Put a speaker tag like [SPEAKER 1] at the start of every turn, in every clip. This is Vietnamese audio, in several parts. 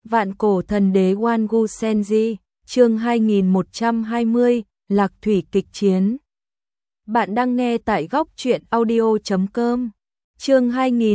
[SPEAKER 1] Vạn cổ thần đế Wangu Senji, chương 2120, Lạc Thủy kịch chiến. Bạn đang nghe tại góc truyện audio.com. Chương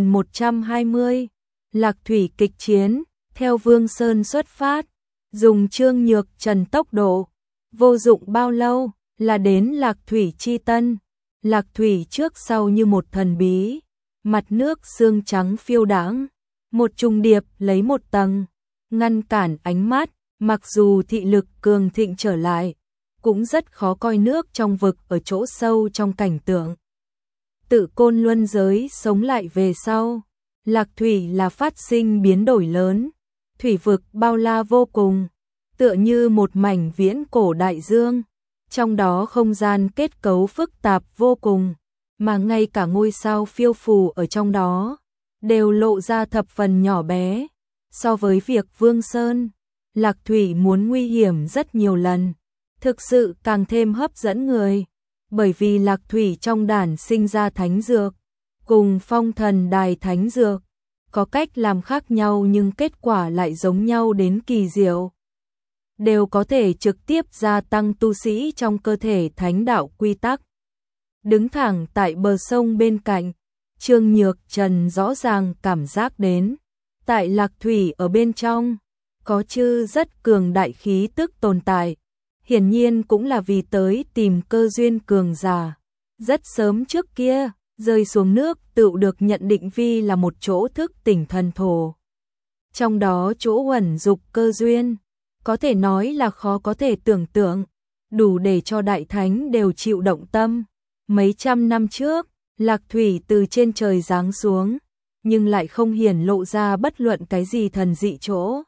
[SPEAKER 1] 2120, Lạc Thủy kịch chiến. Theo Vương Sơn xuất phát, dùng Trương Nhược Trần tốc độ, vô dụng bao lâu là đến Lạc Thủy chi tân. Lạc Thủy trước sau như một thần bí, mặt nước sương trắng phiêu đãng, một trùng điệp lấy một tầng, ngăn cản ánh mắt, mặc dù thị lực cường thịnh trở lại, cũng rất khó coi nước trong vực ở chỗ sâu trong cảnh tượng. Tự Côn Luân giới sống lại về sau, Lạc Thủy là phát sinh biến đổi lớn, thủy vực bao la vô cùng, tựa như một mảnh viễn cổ đại dương, trong đó không gian kết cấu phức tạp vô cùng, mà ngay cả ngôi sao phiêu phù ở trong đó đều lộ ra thập phần nhỏ bé. So với việc Vương Sơn, Lạc Thủy muốn nguy hiểm rất nhiều lần, thực sự càng thêm hấp dẫn người, bởi vì Lạc Thủy trong đàn sinh ra thánh dược, cùng Phong Thần Đài thánh dược, có cách làm khác nhau nhưng kết quả lại giống nhau đến kỳ diệu. Đều có thể trực tiếp gia tăng tu sĩ trong cơ thể thánh đạo quy tắc. Đứng thẳng tại bờ sông bên cạnh, Trương Nhược Trần rõ ràng cảm giác đến, tại Lạc Thủy ở bên trong, có chư rất cường đại khí tức tồn tại, hiển nhiên cũng là vì tới tìm cơ duyên cường giả. Rất sớm trước kia, rơi xuống nước tự được nhận định vi là một chỗ thức tỉnh thần thổ. Trong đó chỗ ẩn dục cơ duyên, có thể nói là khó có thể tưởng tượng, đủ để cho đại thánh đều chịu động tâm. Mấy trăm năm trước, Lạc Thủy từ trên trời giáng xuống, nhưng lại không hiển lộ ra bất luận cái gì thần dị chỗ.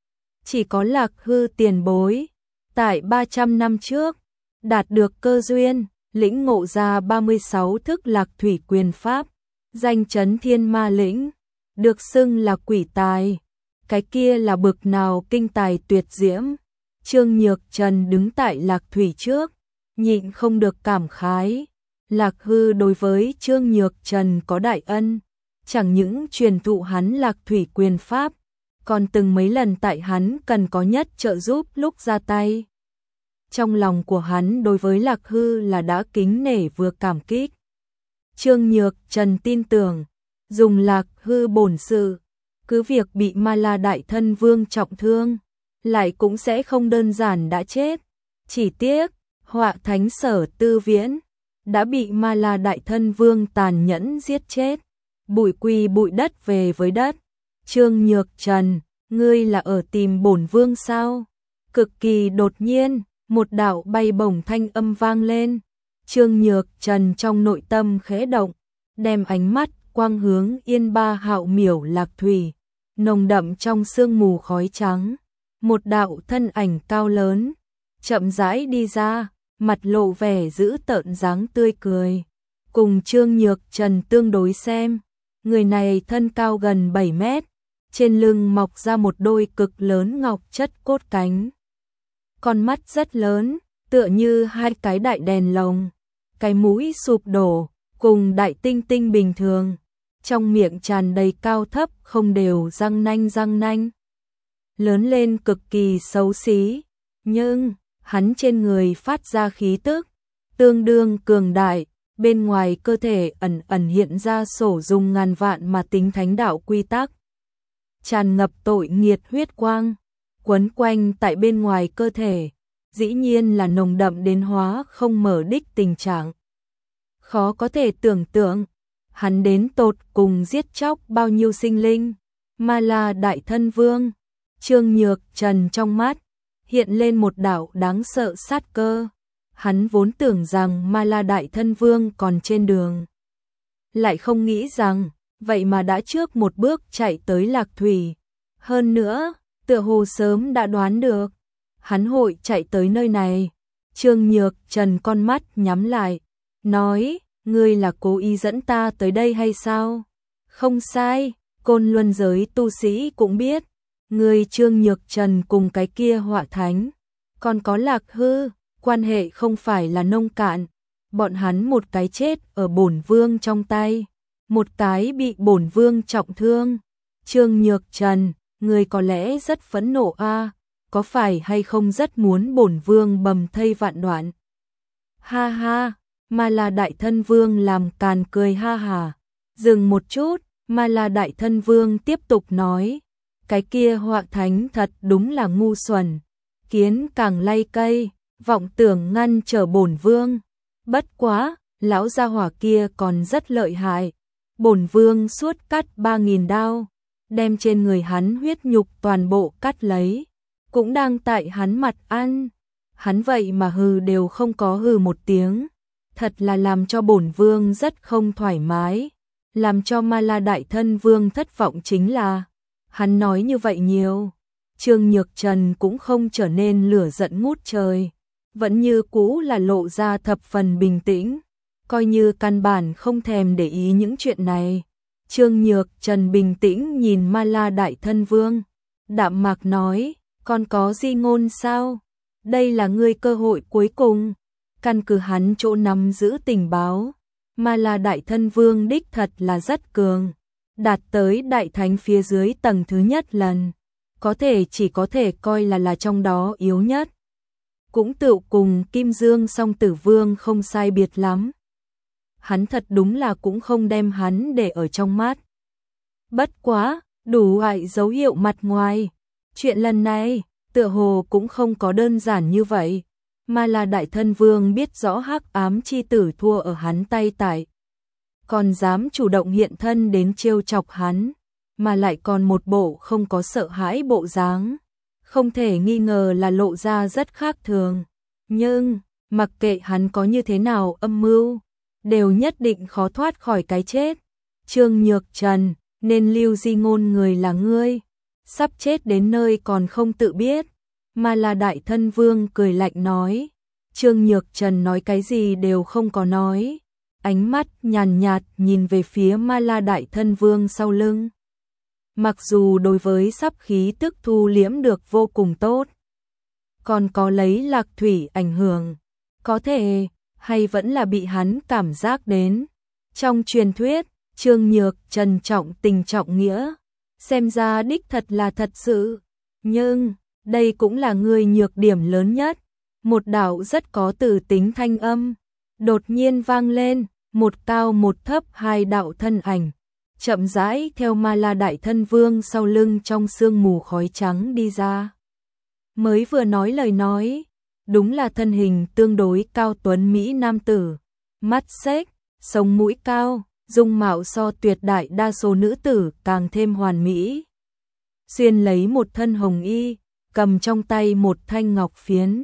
[SPEAKER 1] Chỉ có Lạc Hư tiền bối, tại 300 năm trước, đạt được cơ duyên, lĩnh ngộ ra 36 thức Lạc Thủy quyền pháp, danh chấn thiên ma lĩnh, được xưng là quỷ tài. Cái kia là bực nào kinh tài tuyệt diễm. Trương Nhược Trần đứng tại Lạc Thủy trước, nhịn không được cảm khái. Lạc Hư đối với Trương Nhược Trần có đại ân, chẳng những truyền thụ hắn Lạc Thủy quyền pháp, còn từng mấy lần tại hắn cần có nhất trợ giúp lúc ra tay. Trong lòng của hắn đối với Lạc Hư là đã kính nể vừa cảm kích. Trương Nhược Trần tin tưởng, dùng Lạc Hư bổn sự, cứ việc bị Ma La Đại Thân Vương trọng thương, lại cũng sẽ không đơn giản đã chết. Chỉ tiếc, Họa Thánh Sở Tư Viễn đã bị Ma La Đại Thân Vương tàn nhẫn giết chết. Bụi quy bụi đất về với đất. Trương Nhược Trần, ngươi là ở tìm bổn vương sao? Cực kỳ đột nhiên, một đạo bay bổng thanh âm vang lên. Trương Nhược Trần trong nội tâm khẽ động, đem ánh mắt quang hướng Yên Ba Hạo Miểu Lạc Thủy, nồng đậm trong sương mù khói trắng, một đạo thân ảnh cao lớn, chậm rãi đi ra, mặt lộ vẻ dữ tợn dáng tươi cười. Cùng Trương Nhược Trần tương đối xem, người này thân cao gần 7 mét, trên lưng mọc ra một đôi cực lớn ngọc chất cốt cánh. Con mắt rất lớn, tựa như hai cái đại đèn lồng, cái mũi sụp đổ, cùng đại tinh tinh bình thường. Trong miệng tràn đầy cao thấp không đều răng nanh, lớn lên cực kỳ xấu xí, nhưng hắn trên người phát ra khí tức tương đương cường đại, bên ngoài cơ thể ẩn ẩn hiện ra sổ dùng ngàn vạn mà tính thánh đạo quy tắc, tràn ngập tội nghiệt huyết quang, quấn quanh tại bên ngoài cơ thể, dĩ nhiên là nồng đậm đến hóa không mở đích tình trạng. Khó có thể tưởng tượng, hắn đến tột cùng giết chóc bao nhiêu sinh linh. Ma La Đại Thân Vương, Trương Nhược Trần trong mắt hiện lên một đạo đáng sợ sát cơ. Hắn vốn tưởng rằng Ma La Đại Thân Vương còn trên đường, lại không nghĩ rằng vậy mà đã trước một bước chạy tới Lạc Thủy. Hơn nữa, tựa hồ sớm đã đoán được hắn hội chạy tới nơi này. Trương Nhược Trần con mắt nhắm lại, nói: ngươi là cố ý dẫn ta tới đây hay sao? Không sai, Côn Luân giới tu sĩ cũng biết, ngươi Trương Nhược Trần cùng cái kia Họa Thánh, còn có Lạc Hư, quan hệ không phải là nông cạn. Bọn hắn một cái chết ở bổn vương trong tay, một cái bị bổn vương trọng thương. Trương Nhược Trần, người có lẽ rất phẫn nộ a, có phải hay không rất muốn bổn vương bầm thây vạn đoạn. Ha ha, mà là Đại Thân Vương làm càn cười ha hà. Dừng một chút, mà là Đại Thân Vương tiếp tục nói, cái kia Họa Thánh thật đúng là ngu xuẩn, kiến càng lay cây, vọng tưởng ngăn trở bổn vương. Bất quá, lão gia hỏa kia còn rất lợi hại. Bổn vương suốt cắt 3.000 đao, đem trên người hắn huyết nhục toàn bộ cắt lấy, cũng đang tại hắn mặt ăn. Hắn vậy mà hừ đều không có hừ một tiếng, thật là làm cho bổn vương rất không thoải mái. Làm cho Ma La Đại Thân Vương thất vọng chính là, hắn nói như vậy nhiều, Trương Nhược Trần cũng không trở nên lửa giận ngút trời, vẫn như cũ là lộ ra thập phần bình tĩnh, coi như căn bản không thèm để ý những chuyện này. Trương Nhược Trần bình tĩnh nhìn Ma La Đại Thân Vương, đạm mạc nói, còn có di ngôn sao? Đây là ngươi cơ hội cuối cùng. Căn cứ hắn chỗ nắm giữ tình báo, Ma La Đại Thân Vương đích thật là rất cường, đạt tới đại thánh phía dưới tầng thứ nhất lần, chỉ có thể coi là trong đó yếu nhất. Cũng tựu cùng Kim Dương Song Tử Vương không sai biệt lắm. Hắn thật đúng là cũng không đem hắn để ở trong mắt. Bất quá, đủ loại dấu hiệu mặt ngoài. Chuyện lần này, tựa hồ cũng không có đơn giản như vậy, mà là Đại Thân Vương biết rõ Hắc Ám Chi Tử thua ở hắn tay tại, còn dám chủ động hiện thân đến trêu chọc hắn, mà lại còn một bộ không có sợ hãi bộ dáng, không thể nghi ngờ là lộ ra rất khác thường. Nhưng, mặc kệ hắn có như thế nào âm mưu, đều nhất định khó thoát khỏi cái chết. Trương Nhược Trần, nên lưu di ngôn người là ngươi, sắp chết đến nơi còn không tự biết. Mà là Đại Thân Vương cười lạnh nói. Trương Nhược Trần nói cái gì đều không có nói, ánh mắt nhàn nhạt nhìn về phía Ma La Đại Thân Vương sau lưng. Mặc dù đối với sắp khí tức thu liễm được vô cùng tốt, còn có lấy lạc thủy ảnh hưởng, có thể hay vẫn là bị hắn cảm giác đến. Trong truyền thuyết, Trương Nhược Trần trọng tình trọng nghĩa, xem ra đích thật là thật sự, nhưng đây cũng là người nhược điểm lớn nhất. Một đạo rất có từ tính thanh âm đột nhiên vang lên, một cao một thấp hai đạo thân ảnh chậm rãi theo Ma La Đại Thân Vương sau lưng trong sương mù khói trắng đi ra. Mới vừa nói lời nói, đúng là thân hình tương đối cao tuấn mỹ nam tử, mắt xếch, sống mũi cao, dung mạo so tuyệt đại đa số nữ tử càng thêm hoàn mỹ. Xuyên lấy một thân hồng y, cầm trong tay một thanh ngọc phiến,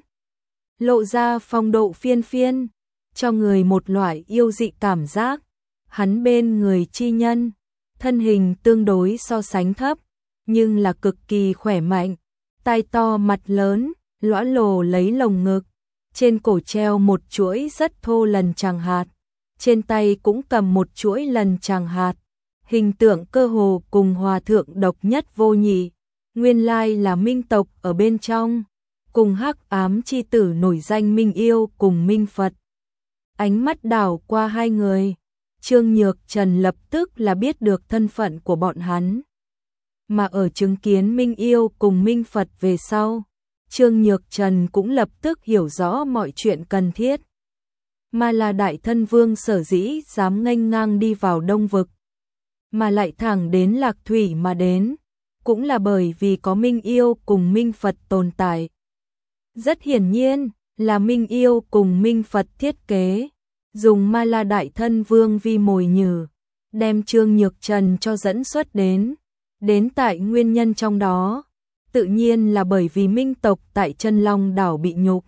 [SPEAKER 1] lộ ra phong độ phiên phiên, cho người một loại yêu dị cảm giác. Hắn bên người chi nhân, thân hình tương đối so sánh thấp, nhưng là cực kỳ khỏe mạnh, tai to mặt lớn, lõa lồ lấy lồng ngực, trên cổ treo một chuỗi rất thô lần tràng hạt, trên tay cũng cầm một chuỗi lần tràng hạt, hình tượng cơ hồ cùng hòa thượng độc nhất vô nhị, nguyên lai là Minh tộc ở bên trong, cùng Hắc Ám Chi Tử nổi danh Minh Yêu cùng Minh Phật. Ánh mắt đảo qua hai người, Trương Nhược Trần lập tức là biết được thân phận của bọn hắn. Mà ở chứng kiến Minh Yêu cùng Minh Phật về sau, Trương Nhược Trần cũng lập tức hiểu rõ mọi chuyện cần thiết. Mà là Đại Thân Vương sở dĩ dám nghênh ngang đi vào Đông Vực, mà lại thẳng đến Lạc Thủy mà đến, cũng là bởi vì có Minh Yêu cùng Minh Phật tồn tại. Rất hiển nhiên là Minh Yêu cùng Minh Phật thiết kế, dùng Ma La Đại Thân Vương vi mồi nhử, đem Trương Nhược Trần cho dẫn xuất đến tại nguyên nhân trong đó, tự nhiên là bởi vì Minh tộc tại Chân Long đảo bị nhục.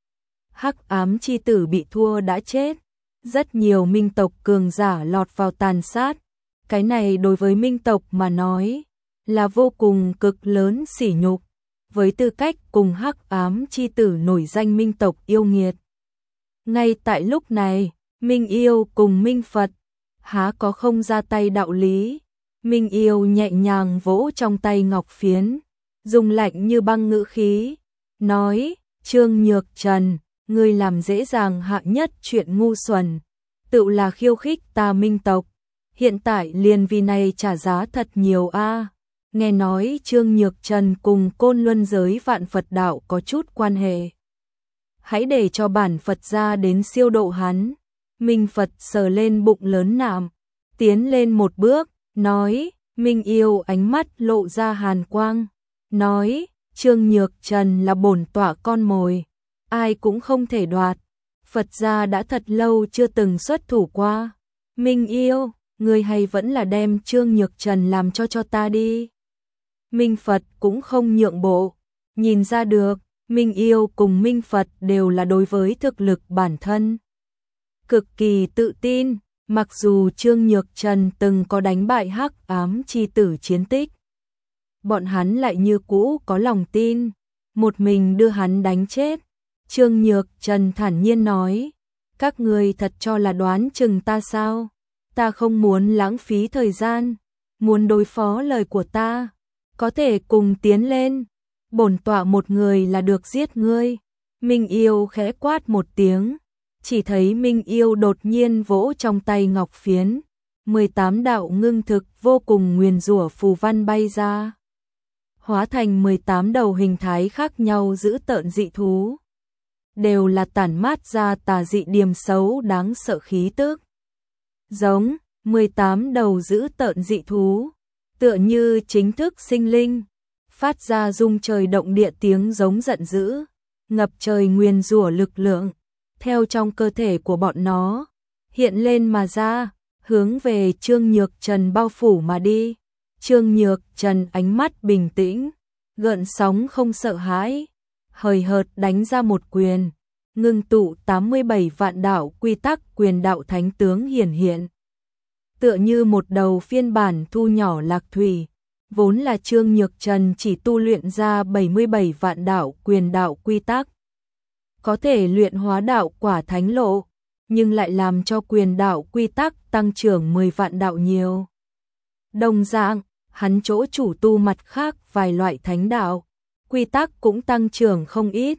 [SPEAKER 1] Hắc Ám Chi Tử bị thua đã chết, rất nhiều Minh tộc cường giả lọt vào tàn sát, cái này đối với Minh tộc mà nói là vô cùng cực lớn sỉ nhục, với tư cách cùng Hắc Ám Chi Tử nổi danh Minh tộc yêu nghiệt. Ngay tại lúc này, Minh Yêu cùng Minh Phật há có không ra tay đạo lý. Minh Yêu nhẹ nhàng vỗ trong tay ngọc phiến, dùng lạnh như băng ngữ khí, nói, Trương Nhược Trần, ngươi làm dễ dàng hạ nhất chuyện ngu xuẩn, tự là khiêu khích ta Minh tộc, hiện tại liền vì này trả giá thật nhiều a. nghe nói Trương Nhược Trần cùng Côn Luân giới Vạn Phật đạo có chút quan hệ. Hãy để cho bản Phật ra đến siêu độ hắn. Minh Phật sờ lên bụng lớn nạm, tiến lên một bước, nói, Minh Yêu ánh mắt lộ ra hàn quang, nói, Trương Nhược Trần là bổn tọa con mồi, ai cũng không thể đoạt. Phật gia đã thật lâu chưa từng xuất thủ qua. Minh Yêu, người hay vẫn là đem Trương Nhược Trần làm cho ta đi. Minh Phật cũng không nhượng bộ, nhìn ra được, Minh Yêu cùng Minh Phật đều là đối với thực lực bản thân cực kỳ tự tin, mặc dù Trương Nhược Trần từng có đánh bại Hắc Ám chi tử chiến tích. Bọn hắn lại như cũ có lòng tin, một mình đưa hắn đánh chết. Trương Nhược Trần thản nhiên nói, các người thật cho là đoán chừng ta sao? Ta không muốn lãng phí thời gian, muốn đối phó lời của ta, có thể cùng tiến lên. Bổn tọa một người là được giết ngươi. Minh Yêu khẽ quát một tiếng, chỉ thấy Minh Yêu đột nhiên vỗ trong tay ngọc phiến, 18 đạo ngưng thực vô cùng nguyền rủa phù văn bay ra, hóa thành 18 đầu hình thái khác nhau dữ tợn dị thú, đều là tản mát ra tà dị điềm xấu đáng sợ khí tức. Giống 18 đầu dữ tợn dị thú, tựa như chính thức sinh linh, phát ra rung trời động địa tiếng giống giận dữ, ngập trời nguyền rủa lực lượng, theo trong cơ thể của bọn nó, hiện lên mà ra, hướng về Trương Nhược Trần bao phủ mà đi. Trương Nhược Trần ánh mắt bình tĩnh, gợn sóng không sợ hãi, hời hợt đánh ra một quyền, ngưng tụ 87 vạn đạo quy tắc quyền đạo thánh tướng hiển hiện. Tựa như một đầu phiên bản thu nhỏ lạc thủy, vốn là Trương Nhược Trần chỉ tu luyện ra 77 vạn đạo quyền đạo quy tắc, có thể luyện hóa đạo quả thánh lộ, nhưng lại làm cho quyền đạo quy tắc tăng trưởng 10 vạn đạo nhiều. Đồng dạng, hắn chỗ chủ tu mặt khác vài loại thánh đạo, quy tắc cũng tăng trưởng không ít.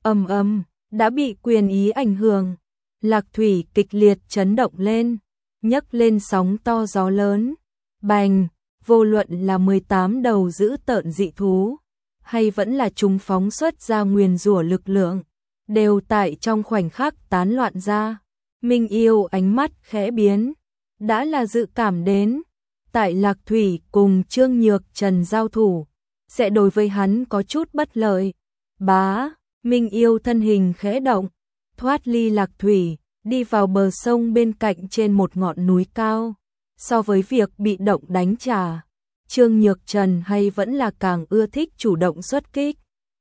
[SPEAKER 1] Đã bị quyền ý ảnh hưởng, lạc thủy kịch liệt chấn động lên, nhấc lên sóng to gió lớn. Bành, vô luận là 18 đầu dữ tợn dị thú, hay vẫn là chúng phóng xuất ra nguyền rủa lực lượng, đều tại trong khoảnh khắc tán loạn ra. Minh Yêu ánh mắt khẽ biến, đã là dự cảm đến, tại lạc thủy cùng Trương Nhược Trần giao thủ, sẽ đối với hắn có chút bất lợi. Bá, Minh Yêu thân hình khẽ động, thoát ly lạc thủy, đi vào bờ sông bên cạnh trên một ngọn núi cao. So với việc bị động đánh trả, Trương Nhược Trần hay vẫn là càng ưa thích chủ động xuất kích.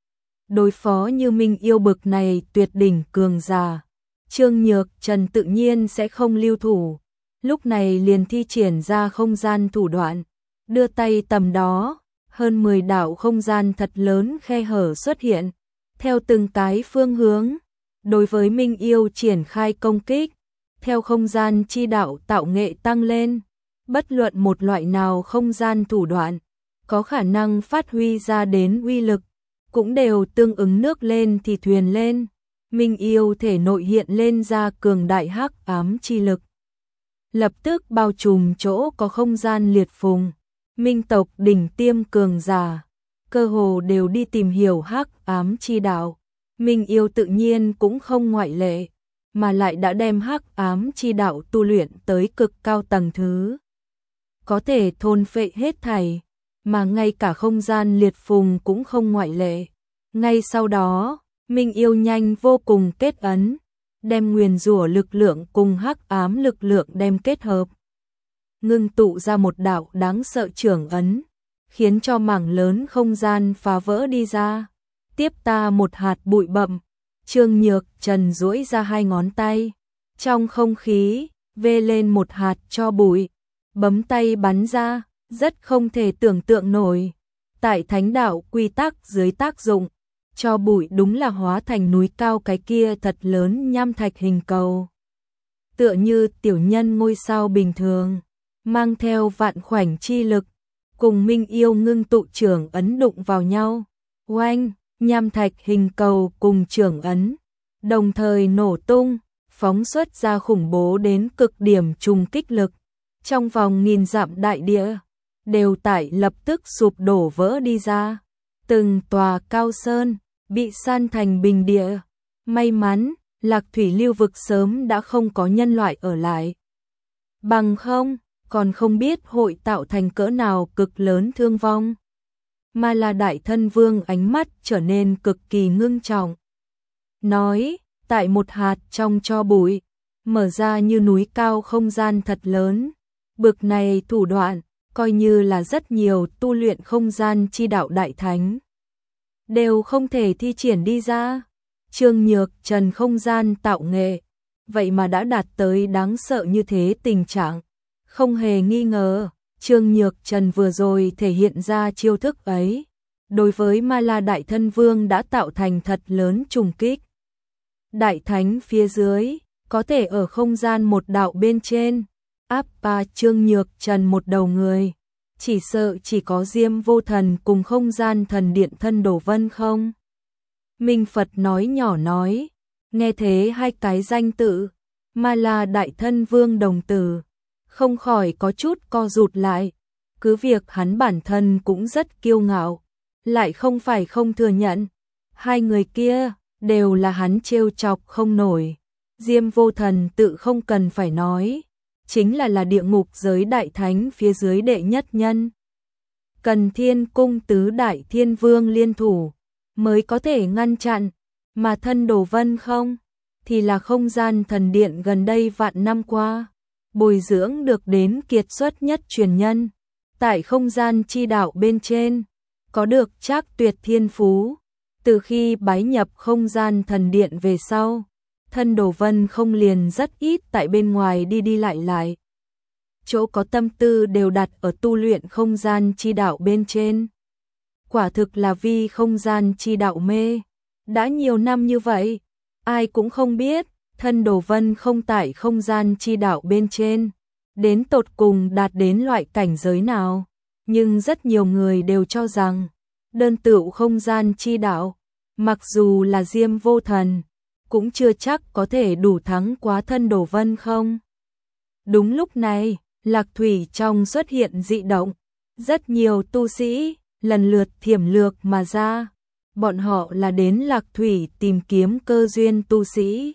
[SPEAKER 1] Đối phó như Minh Yêu bực này tuyệt đỉnh cường giả, Trương Nhược Trần tự nhiên sẽ không lưu thủ. Lúc này liền thi triển ra không gian thủ đoạn, đưa tay tầm đó, hơn 10 đạo không gian thật lớn khe hở xuất hiện, theo từng cái phương hướng, đối với Minh Yêu triển khai công kích, theo không gian chi đạo tạo nghệ tăng lên, bất luận một loại nào không gian thủ đoạn, có khả năng phát huy ra đến uy lực, cũng đều tương ứng nước lên thì thuyền lên. Minh Yêu thể nội hiện lên ra cường đại hắc ám chi lực, lập tức bao trùm chỗ có không gian liệt phùng. Minh tộc đỉnh tiêm cường giả, cơ hồ đều đi tìm hiểu hắc ám chi đạo. Minh Yêu tự nhiên cũng không ngoại lệ, mà lại đã đem hắc ám chi đạo tu luyện tới cực cao tầng thứ, có thể thôn phệ hết thảy, mà ngay cả không gian liệt phùng cũng không ngoại lệ. Ngay sau đó, Minh Yêu nhanh vô cùng kết ấn, đem nguyền rủa lực lượng cùng hắc ám lực lượng đem kết hợp, ngưng tụ ra một đạo đáng sợ trưởng ấn, khiến cho mảng lớn không gian phá vỡ đi ra. Tiếp ta một hạt bụi bặm. Trương Nhược Trần duỗi ra hai ngón tay, trong không khí vê lên một hạt cho bụi, bấm tay bắn ra, rất không thể tưởng tượng nổi. Tại thánh đạo quy tắc dưới tác dụng, cho bụi đúng là hóa thành núi cao cái kia thật lớn nham thạch hình cầu, tựa như tiểu nhân ngôi sao bình thường, mang theo vạn khoảnh chi lực, cùng Minh Yêu ngưng tụ trưởng ấn đụng vào nhau. Oanh, nham thạch hình cầu cùng trưởng ấn đồng thời nổ tung, phóng xuất ra khủng bố đến cực điểm trùng kích lực, trong vòng nghìn dặm đại địa đều tại lập tức sụp đổ vỡ đi ra. Từng tòa cao sơn bị san thành bình địa. May mắn, Lạc Thủy lưu vực sớm đã không có nhân loại ở lại. Bằng không, còn không biết hội tạo thành cỡ nào cực lớn thương vong. Mà là Đại Thân Vương ánh mắt trở nên cực kỳ ngưng trọng. Nói, tại một hạt trong tro bụi, mở ra như núi cao không gian thật lớn. Bực này thủ đoạn, coi như là rất nhiều tu luyện không gian chi đạo đại thánh đều không thể thi triển đi ra. Trương Nhược Trần không gian tạo nghệ, vậy mà đã đạt tới đáng sợ như thế tình trạng. Không hề nghi ngờ, Trương Nhược Trần vừa rồi thể hiện ra chiêu thức ấy, đối với Ma La Đại Thân Vương đã tạo thành thật lớn trùng kích. Đại Thánh phía dưới, có thể ở không gian một đạo bên trên, áp ba Trương Nhược Trần một đầu người. Chỉ sợ chỉ có Diêm Vô Thần cùng không gian thần điện Thân Đồ Vân không. Minh Phật nói nhỏ nói, nghe thế hai cái danh tự, Ma La Đại Thân Vương đồng tử, không khỏi có chút co rụt lại. Cứ việc hắn bản thân cũng rất kiêu ngạo, lại không phải không thừa nhận. Hai người kia đều là hắn trêu chọc không nổi. Diêm Vô Thần tự không cần phải nói, chính là địa ngục giới đại thánh phía dưới đệ nhất nhân. Cần Thiên Cung tứ đại thiên vương liên thủ mới có thể ngăn chặn, mà Thân Đồ Vân không, thì là không gian thần điện gần đây vạn năm qua bồi dưỡng được đến kiệt xuất nhất truyền nhân, tại không gian chi đạo bên trên, có được trác tuyệt thiên phú. Từ khi bái nhập không gian thần điện về sau, Thân Đồ Vân không liền rất ít tại bên ngoài đi đi lại lại. Chỗ có tâm tư đều đặt ở tu luyện không gian chi đạo bên trên. Quả thực là vì không gian chi đạo mê. Đã nhiều năm như vậy, ai cũng không biết, Thân Đồ Vân không tại không gian chi đạo bên trên, đến tột cùng đạt đến loại cảnh giới nào. Nhưng rất nhiều người đều cho rằng, đơn tựu không gian chi đạo, mặc dù là Diêm Vô Thần, cũng chưa chắc có thể đủ thắng quá Thân Đồ Vân không. Đúng lúc này, Lạc Thủy trong xuất hiện dị động, rất nhiều tu sĩ lần lượt thiểm lược mà ra. Bọn họ là đến Lạc Thủy tìm kiếm cơ duyên tu sĩ.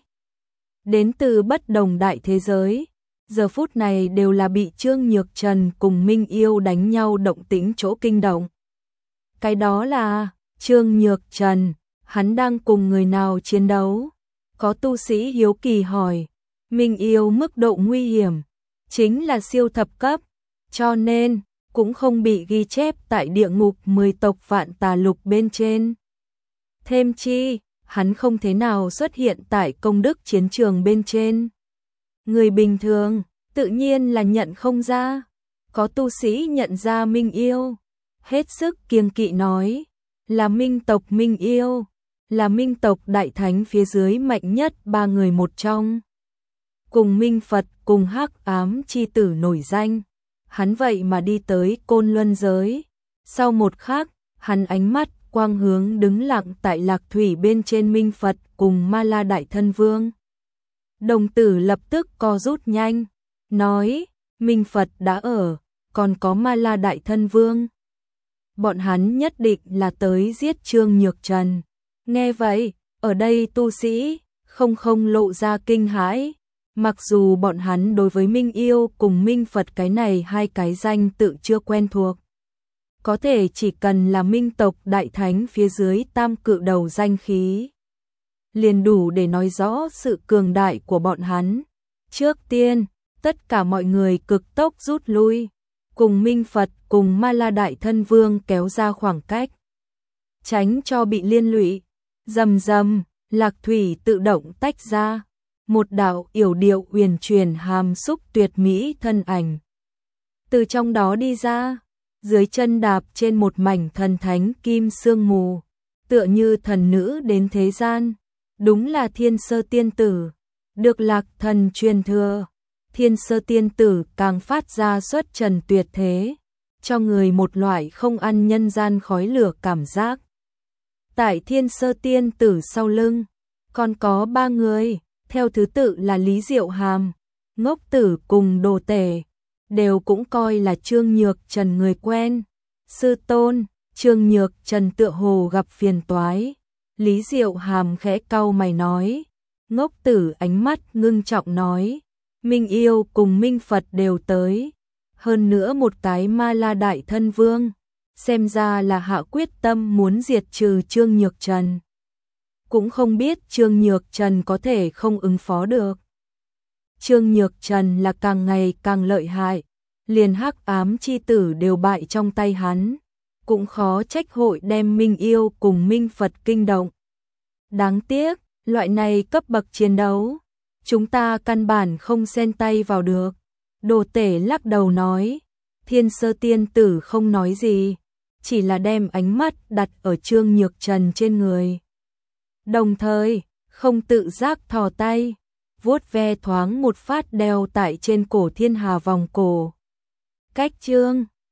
[SPEAKER 1] Đến từ bất đồng đại thế giới, giờ phút này đều là bị Trương Nhược Trần cùng Minh Yêu đánh nhau động tĩnh chỗ kinh động. Cái đó là Trương Nhược Trần, hắn đang cùng người nào chiến đấu? Có tu sĩ hiếu kỳ hỏi. Minh Yêu mức độ nguy hiểm chính là siêu thập cấp, cho nên cũng không bị ghi chép tại địa ngục 10 tộc vạn tà lục bên trên. Thêm chi, hắn không thế nào xuất hiện tại công đức chiến trường bên trên. Người bình thường, tự nhiên là nhận không ra. Có tu sĩ nhận ra Minh Yêu, hết sức kiêng kỵ nói, là Minh tộc Minh Yêu, là Minh tộc đại thánh phía dưới mạnh nhất ba người một trong. Cùng Minh Phật cùng Hắc Ám chi tử nổi danh, hắn vậy mà đi tới Côn Luân giới. Sau một khắc, hắn ánh mắt quang hướng đứng lặng tại Lạc Thủy bên trên Minh Phật cùng Ma La Đại Thân Vương. Đồng tử lập tức co rút nhanh, nói, Minh Phật đã ở, còn có Ma La Đại Thân Vương. Bọn hắn nhất định là tới giết Trương Nhược Trần. Nghe vậy, ở đây tu sĩ không lộ ra kinh hãi. Mặc dù bọn hắn đối với Minh Yêu cùng Minh Phật cái này hai cái danh tự chưa quen thuộc, có thể chỉ cần là Minh tộc đại thánh phía dưới tam cự đầu danh khí, liền đủ để nói rõ sự cường đại của bọn hắn. Trước tiên, tất cả mọi người cực tốc rút lui, cùng Minh Phật cùng Ma La Đại Thân Vương kéo ra khoảng cách, tránh cho bị liên lụy. Rầm rầm, Lạc Thủy tự động tách ra, một đạo yểu điệu uyển chuyển hàm xúc tuyệt mỹ thân ảnh từ trong đó đi ra, dưới chân đạp trên một mảnh thần thánh kim sương mù, tựa như thần nữ đến thế gian. Đúng là Thiên Sơ Tiên Tử, được Lạc Thần truyền thừa. Thiên Sơ Tiên Tử càng phát ra xuất trần tuyệt thế, cho người một loại không ăn nhân gian khói lửa cảm giác. Tại Thiên Sơ Tiên Tử sau lưng, còn có ba người, theo thứ tự là Lý Diệu Hàm, Ngốc Tử cùng Đồ Tể. đều cũng coi là Trương Nhược Trần người quen. Sư tôn, Trương Nhược Trần tựa hồ gặp phiền toái. Lý Diệu Hàm khẽ cau mày nói. Ngốc Tử ánh mắt ngưng trọng nói. Minh Yêu cùng Minh Phật đều tới. Hơn nữa một cái Ma La Đại Thân Vương. Xem ra là hạ quyết tâm muốn diệt trừ Trương Nhược Trần. Cũng không biết Trương Nhược Trần có thể không ứng phó được. Trương Nhược Trần là càng ngày càng lợi hại. Liền hắc ám chi tử đều bại trong tay hắn. Cũng khó trách hội đem Minh Yêu cùng Minh Phật kinh động. Đáng tiếc, loại này cấp bậc chiến đấu, chúng ta căn bản không xen tay vào được. Đồ Tể lắc đầu nói, Thiên Sơ Tiên Tử không nói gì, chỉ là đem ánh mắt đặt ở Trương Nhược Trần trên người. Đồng thời, không tự giác thò tay, vuốt ve thoáng một phát đeo tại trên cổ Thiên Hà vòng cổ. Cách Trương